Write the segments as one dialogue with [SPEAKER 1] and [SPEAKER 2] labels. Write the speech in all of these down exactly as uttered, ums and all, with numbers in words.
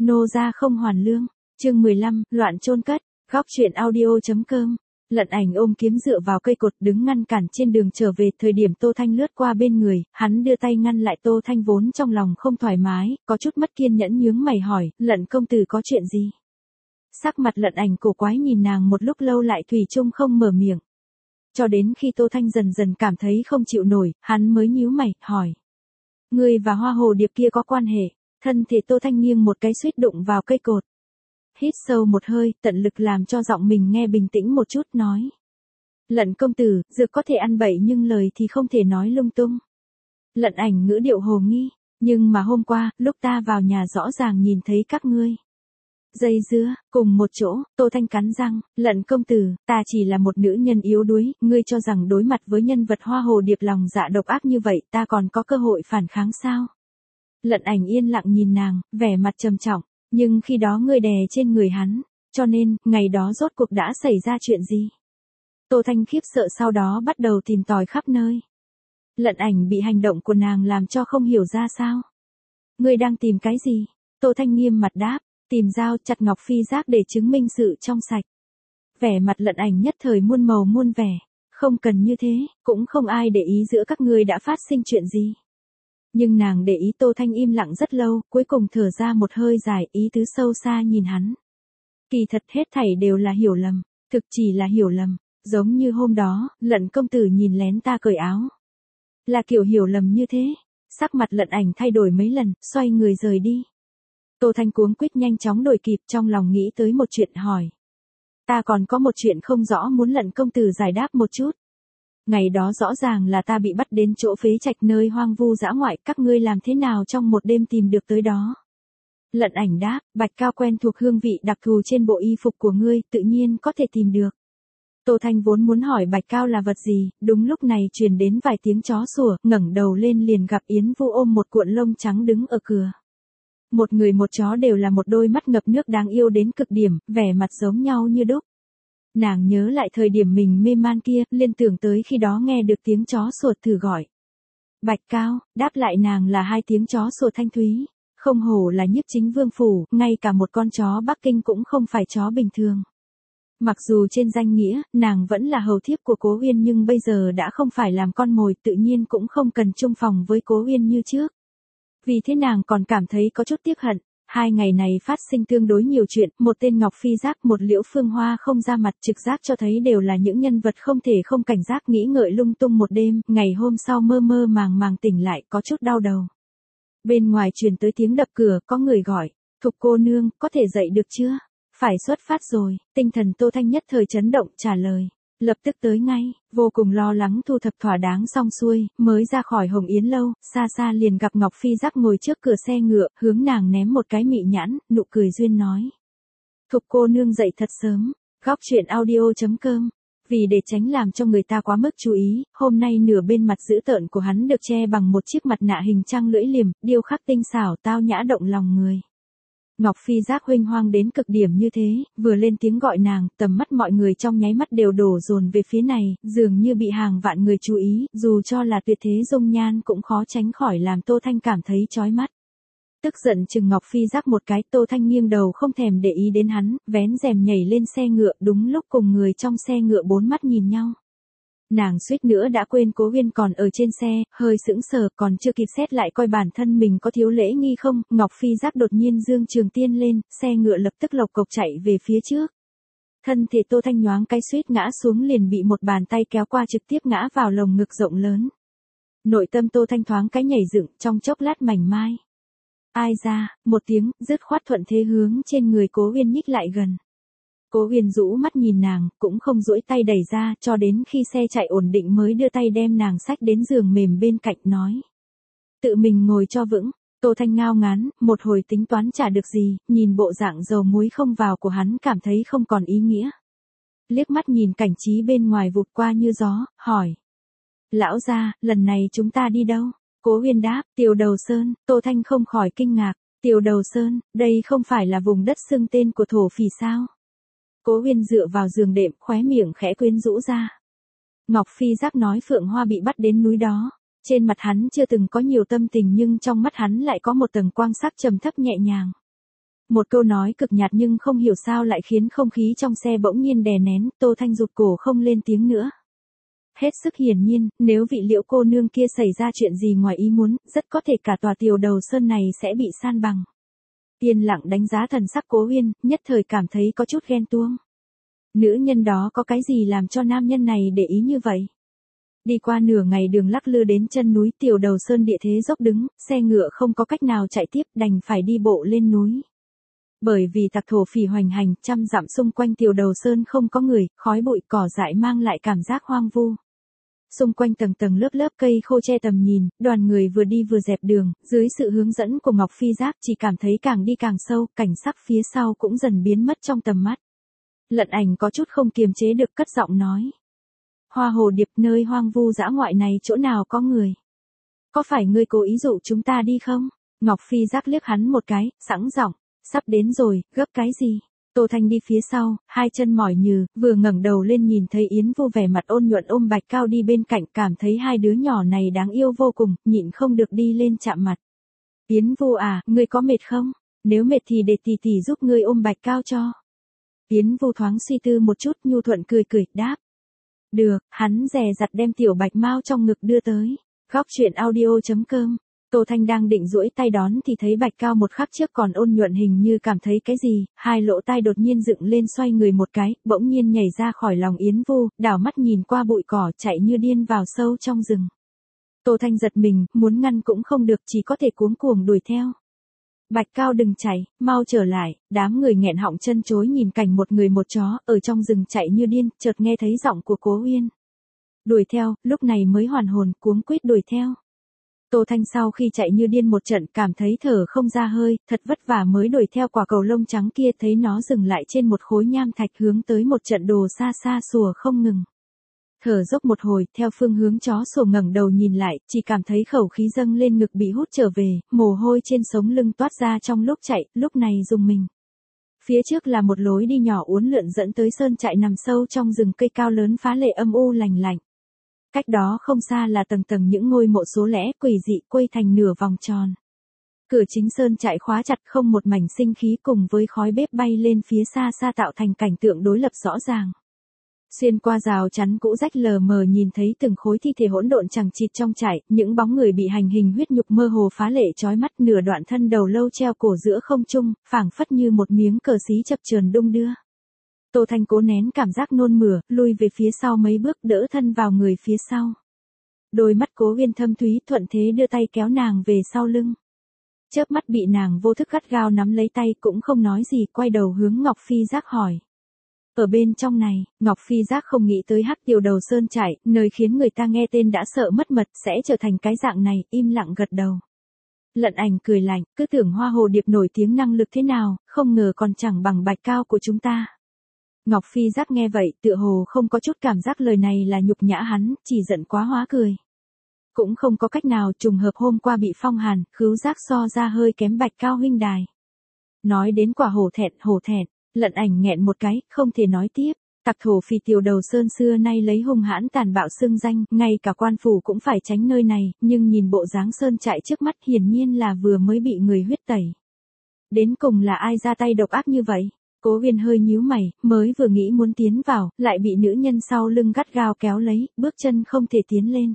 [SPEAKER 1] Nô gia không hoàn lương, chương mười lăm, loạn chôn cất, góc truyện audio.com. Lận Ảnh ôm kiếm dựa vào cây cột đứng ngăn cản trên đường trở về, thời điểm Tô Thanh lướt qua bên người, hắn đưa tay ngăn lại. Tô Thanh vốn trong lòng không thoải mái, có chút mất kiên nhẫn nhướng mày hỏi, Lận công tử có chuyện gì? Sắc mặt Lận Ảnh cổ quái nhìn nàng một lúc lâu lại thủy chung không mở miệng. Cho đến khi Tô Thanh dần dần cảm thấy không chịu nổi, hắn mới nhíu mày, hỏi. Ngươi và hoa hồ điệp kia có quan hệ? Thân thể Tô Thanh nghiêng một cái suýt đụng vào cây cột. Hít sâu một hơi, tận lực làm cho giọng mình nghe bình tĩnh một chút, nói. Lận công tử, dược có thể ăn bậy nhưng lời thì không thể nói lung tung. Lận Ảnh ngữ điệu hồ nghi, nhưng mà hôm qua, lúc ta vào nhà rõ ràng nhìn thấy các ngươi dây dưa, cùng một chỗ. Tô Thanh cắn răng, Lận công tử, ta chỉ là một nữ nhân yếu đuối, ngươi cho rằng đối mặt với nhân vật hoa hồ điệp lòng dạ độc ác như vậy ta còn có cơ hội phản kháng sao? Lận Ảnh yên lặng nhìn nàng, vẻ mặt trầm trọng, nhưng khi đó ngươi đè trên người hắn, cho nên, ngày đó rốt cuộc đã xảy ra chuyện gì? Tô Thanh khiếp sợ sau đó bắt đầu tìm tòi khắp nơi. Lận Ảnh bị hành động của nàng làm cho không hiểu ra sao. Ngươi đang tìm cái gì? Tô Thanh nghiêm mặt đáp, tìm dao chặt ngọc phi giác để chứng minh sự trong sạch. Vẻ mặt Lận Ảnh nhất thời muôn màu muôn vẻ, không cần như thế, cũng không ai để ý giữa các ngươi đã phát sinh chuyện gì. Nhưng nàng để ý. Tô Thanh im lặng rất lâu, cuối cùng thở ra một hơi dài, ý tứ sâu xa nhìn hắn. Kỳ thật hết thảy đều là hiểu lầm, thực chỉ là hiểu lầm, giống như hôm đó, Lận công tử nhìn lén ta cởi áo. Là kiểu hiểu lầm như thế. Sắc mặt Lận Ảnh thay đổi mấy lần, xoay người rời đi. Tô Thanh cuống quýt nhanh chóng đổi kịp, trong lòng nghĩ tới một chuyện hỏi. Ta còn có một chuyện không rõ muốn Lận công tử giải đáp một chút. Ngày đó rõ ràng là ta bị bắt đến chỗ phế trạch nơi hoang vu dã ngoại, các ngươi làm thế nào trong một đêm tìm được tới đó? Lận Ảnh đáp, Bạch Cao quen thuộc hương vị đặc thù trên bộ y phục của ngươi, tự nhiên có thể tìm được. Tô Thanh vốn muốn hỏi Bạch Cao là vật gì, đúng lúc này truyền đến vài tiếng chó sủa, ngẩng đầu lên liền gặp Yến Vu ôm một cuộn lông trắng đứng ở cửa. Một người một chó đều là một đôi mắt ngập nước đáng yêu đến cực điểm, vẻ mặt giống nhau như đúc. Nàng nhớ lại thời điểm mình mê man kia, liên tưởng tới khi đó nghe được tiếng chó sủa thử gọi. Bạch Cao, đáp lại nàng là hai tiếng chó sủa thanh thúy. Không hổ là Nhiếp Chính Vương phủ, ngay cả một con chó Bắc Kinh cũng không phải chó bình thường. Mặc dù trên danh nghĩa, nàng vẫn là hầu thiếp của Cố Uyên nhưng bây giờ đã không phải làm con mồi, tự nhiên cũng không cần chung phòng với Cố Uyên như trước. Vì thế nàng còn cảm thấy có chút tiếc hận. Hai ngày này phát sinh tương đối nhiều chuyện, một tên Ngọc Phi Giác, một Liễu Phương Hoa không ra mặt, trực giác cho thấy đều là những nhân vật không thể không cảnh giác, nghĩ ngợi lung tung một đêm, ngày hôm sau mơ mơ màng màng tỉnh lại, có chút đau đầu. Bên ngoài truyền tới tiếng đập cửa, có người gọi, Thục cô nương, có thể dậy được chưa? Phải xuất phát rồi. Tinh thần Tô Thanh nhất thời chấn động, trả lời. Lập tức tới ngay. Vô cùng lo lắng thu thập thỏa đáng xong xuôi, mới ra khỏi Hồng Yến lâu, xa xa liền gặp Ngọc Phi Giác ngồi trước cửa xe ngựa, hướng nàng ném một cái mị nhãn, nụ cười duyên nói. Thục cô nương dậy thật sớm. Góc truyện audio.com. Vì để tránh làm cho người ta quá mức chú ý, hôm nay nửa bên mặt dữ tợn của hắn được che bằng một chiếc mặt nạ hình trăng lưỡi liềm, điêu khắc tinh xảo, tao nhã động lòng người. Ngọc Phi Giác huênh hoang đến cực điểm như thế, vừa lên tiếng gọi nàng, tầm mắt mọi người trong nháy mắt đều đổ dồn về phía này, dường như bị hàng vạn người chú ý, dù cho là tuyệt thế dung nhan cũng khó tránh khỏi làm Tô Thanh cảm thấy chói mắt. Tức giận chừng Ngọc Phi Giác một cái, Tô Thanh nghiêng đầu không thèm để ý đến hắn, vén rèm nhảy lên xe ngựa, đúng lúc cùng người trong xe ngựa bốn mắt nhìn nhau. Nàng suýt nữa đã quên Cố Uyên còn ở trên xe, hơi sững sờ, còn chưa kịp xét lại coi bản thân mình có thiếu lễ nghi không, Ngọc Phi Giác đột nhiên dương trường tiên lên, xe ngựa lập tức lộc cộc chạy về phía trước. Thân thể Tô Thanh nhoáng cái suýt ngã xuống liền bị một bàn tay kéo qua trực tiếp ngã vào lồng ngực rộng lớn. Nội tâm Tô Thanh thoáng cái nhảy dựng, trong chốc lát mảnh mai. Ai ra, một tiếng, dứt khoát thuận thế hướng trên người Cố Uyên nhích lại gần. Cố Uyên rũ mắt nhìn nàng, cũng không duỗi tay đẩy ra, cho đến khi xe chạy ổn định mới đưa tay đem nàng xách đến giường mềm bên cạnh, nói. Tự mình ngồi cho vững. Tô Thanh ngao ngán, một hồi tính toán chả được gì, nhìn bộ dạng dầu muối không vào của hắn cảm thấy không còn ý nghĩa. Liếc mắt nhìn cảnh trí bên ngoài vụt qua như gió, hỏi. Lão gia, lần này chúng ta đi đâu? Cố Uyên đáp, Tiểu Đầu Sơn. Tô Thanh không khỏi kinh ngạc. Tiểu Đầu Sơn, đây không phải là vùng đất xưng tên của thổ phỉ sao? Cố Uyên dựa vào giường đệm, khóe miệng khẽ quyến rũ ra. Ngọc Phi Giác nói Phượng Hoa bị bắt đến núi đó. Trên mặt hắn chưa từng có nhiều tâm tình nhưng trong mắt hắn lại có một tầng quang sắc trầm thấp nhẹ nhàng. Một câu nói cực nhạt nhưng không hiểu sao lại khiến không khí trong xe bỗng nhiên đè nén, Tô Thanh rụt cổ không lên tiếng nữa. Hết sức hiển nhiên, nếu vị Liễu cô nương kia xảy ra chuyện gì ngoài ý muốn, rất có thể cả tòa Tiểu Đầu Sơn này sẽ bị san bằng. Yên lặng đánh giá thần sắc Cố Uyên, nhất thời cảm thấy có chút ghen tuông. Nữ nhân đó có cái gì làm cho nam nhân này để ý như vậy? Đi qua nửa ngày đường lắc lư đến chân núi Tiểu Đầu Sơn địa thế dốc đứng, xe ngựa không có cách nào chạy tiếp, đành phải đi bộ lên núi. Bởi vì tặc thổ phỉ hoành hành, trăm dặm xung quanh Tiểu Đầu Sơn không có người, khói bụi cỏ dại mang lại cảm giác hoang vu. Xung quanh tầng tầng lớp lớp cây khô che tầm nhìn, đoàn người vừa đi vừa dẹp đường, dưới sự hướng dẫn của Ngọc Phi Giác chỉ cảm thấy càng đi càng sâu, cảnh sắc phía sau cũng dần biến mất trong tầm mắt. Lận Ảnh có chút không kiềm chế được cất giọng nói. Hoa Hồ Điệp, nơi hoang vu dã ngoại này chỗ nào có người? Có phải ngươi cố ý dụ chúng ta đi không? Ngọc Phi Giác liếc hắn một cái, sẵn giọng, sắp đến rồi, gấp cái gì? Tô Thanh đi phía sau, hai chân mỏi nhừ, vừa ngẩng đầu lên nhìn thấy Yến Vô vẻ mặt ôn nhuận ôm Bạch Cao đi bên cạnh, cảm thấy hai đứa nhỏ này đáng yêu vô cùng, nhịn không được đi lên chạm mặt. Yến Vô à, ngươi có mệt không? Nếu mệt thì để tỷ tỷ giúp ngươi ôm Bạch Cao cho. Yến Vô thoáng suy tư một chút, nhu thuận cười cười, đáp. Được, hắn dè dặt đem tiểu Bạch Mao trong ngực đưa tới. Góc truyện audio chấm com. Tô Thanh đang định duỗi tay đón thì thấy Bạch Cao một khắc trước còn ôn nhuận hình như cảm thấy cái gì, hai lỗ tai đột nhiên dựng lên xoay người một cái, bỗng nhiên nhảy ra khỏi lòng Yến Vô, đảo mắt nhìn qua bụi cỏ chạy như điên vào sâu trong rừng. Tô Thanh giật mình, muốn ngăn cũng không được, chỉ có thể cuống cuồng đuổi theo. Bạch Cao đừng chạy, mau trở lại, đám người nghẹn họng chân chối nhìn cảnh một người một chó ở trong rừng chạy như điên, chợt nghe thấy giọng của Cố Uyên. Đuổi theo, lúc này mới hoàn hồn, cuống quýt đuổi theo. Tô Thanh sau khi chạy như điên một trận cảm thấy thở không ra hơi, thật vất vả mới đuổi theo quả cầu lông trắng kia, thấy nó dừng lại trên một khối nham thạch hướng tới một trận đồ xa xa sủa không ngừng. Thở dốc một hồi, theo phương hướng chó sủa ngẩng đầu nhìn lại, chỉ cảm thấy khẩu khí dâng lên ngực bị hút trở về, mồ hôi trên sống lưng toát ra trong lúc chạy, lúc này rùng mình. Phía trước là một lối đi nhỏ uốn lượn dẫn tới sơn trại nằm sâu trong rừng cây cao lớn phá lệ âm u lành lạnh. Cách đó không xa là tầng tầng những ngôi mộ số lẻ quỷ dị quây thành nửa vòng tròn. Cửa chính sơn trại khóa chặt, không một mảnh sinh khí, cùng với khói bếp bay lên phía xa xa tạo thành cảnh tượng đối lập rõ ràng. Xuyên qua rào chắn cũ rách lờ mờ nhìn thấy từng khối thi thể hỗn độn chằng chịt trong trại, những bóng người bị hành hình huyết nhục mơ hồ phá lệ chói mắt, nửa đoạn thân đầu lâu treo cổ giữa không trung, phảng phất như một miếng cờ xí chập chờn đung đưa. Tô Thanh cố nén cảm giác nôn mửa, lui về phía sau mấy bước, đỡ thân vào người phía sau. Đôi mắt Cố Uyên thâm thúy, thuận thế đưa tay kéo nàng về sau lưng. Chớp mắt bị nàng vô thức gắt gao nắm lấy tay, cũng không nói gì, quay đầu hướng Ngọc Phi Giác hỏi. Ở bên trong này, Ngọc Phi Giác không nghĩ tới Hắc Tiểu Đầu Sơn trại, nơi khiến người ta nghe tên đã sợ mất mật, sẽ trở thành cái dạng này, im lặng gật đầu. Lận Ảnh cười lạnh, cứ tưởng Hoa Hồ Điệp nổi tiếng năng lực thế nào, không ngờ còn chẳng bằng Bạch Cao của chúng ta. Ngọc Phi Giác nghe vậy, tựa hồ không có chút cảm giác lời này là nhục nhã hắn, chỉ giận quá hóa cười. Cũng không có cách nào, trùng hợp hôm qua bị phong hàn, khứu giác so ra hơi kém Bạch Cao huynh đài. Nói đến quả hổ thẹn, hổ thẹn, Lận Ảnh nghẹn một cái, không thể nói tiếp. Tặc thổ phỉ Tiểu Đầu Sơn xưa nay lấy hung hãn tàn bạo xưng danh, ngay cả quan phủ cũng phải tránh nơi này, nhưng nhìn bộ dáng sơn trại trước mắt hiển nhiên là vừa mới bị người huyết tẩy. Đến cùng là ai ra tay độc ác như vậy? Cố Uyên hơi nhíu mày, mới vừa nghĩ muốn tiến vào, lại bị nữ nhân sau lưng gắt gao kéo lấy, bước chân không thể tiến lên.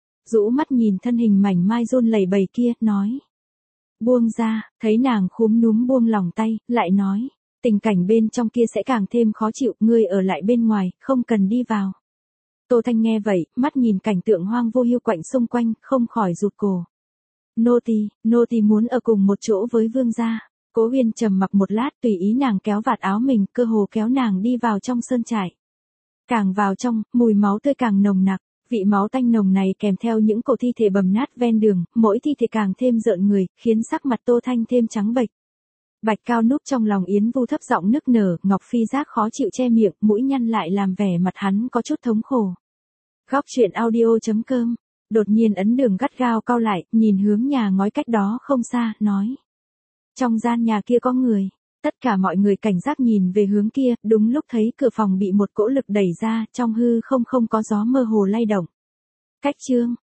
[SPEAKER 1] Rũ mắt nhìn thân hình mảnh mai run lẩy bẩy kia, nói. Buông ra, thấy nàng khúm núm buông lòng tay, lại nói. Tình cảnh bên trong kia sẽ càng thêm khó chịu, ngươi ở lại bên ngoài, không cần đi vào. Tô Thanh nghe vậy, mắt nhìn cảnh tượng hoang vô hiu quạnh xung quanh, không khỏi rụt cổ. Nô tỳ, nô tỳ muốn ở cùng một chỗ với vương gia. Cố Uyên trầm mặc một lát, tùy ý nàng kéo vạt áo mình, cơ hồ kéo nàng đi vào trong sơn trại. Càng vào trong, mùi máu tươi càng nồng nặc, vị máu tanh nồng này kèm theo những cổ thi thể bầm nát ven đường, mỗi thi thể càng thêm rợn người, khiến sắc mặt Tô Thanh thêm trắng bệch. Bạch Cao núp trong lòng Yến Vu thấp giọng nức nở, Ngọc Phi Giác khó chịu che miệng, mũi nhăn lại làm vẻ mặt hắn có chút thống khổ. Góc truyện audio chấm com, đột nhiên ấn đường gắt gao cau lại, nhìn hướng nhà ngói cách đó không xa, nói. Trong gian nhà kia có người. Tất cả mọi người cảnh giác nhìn về hướng kia, đúng lúc thấy cửa phòng bị một cỗ lực đẩy ra, trong hư không không có gió mơ hồ lay động. Cách chương.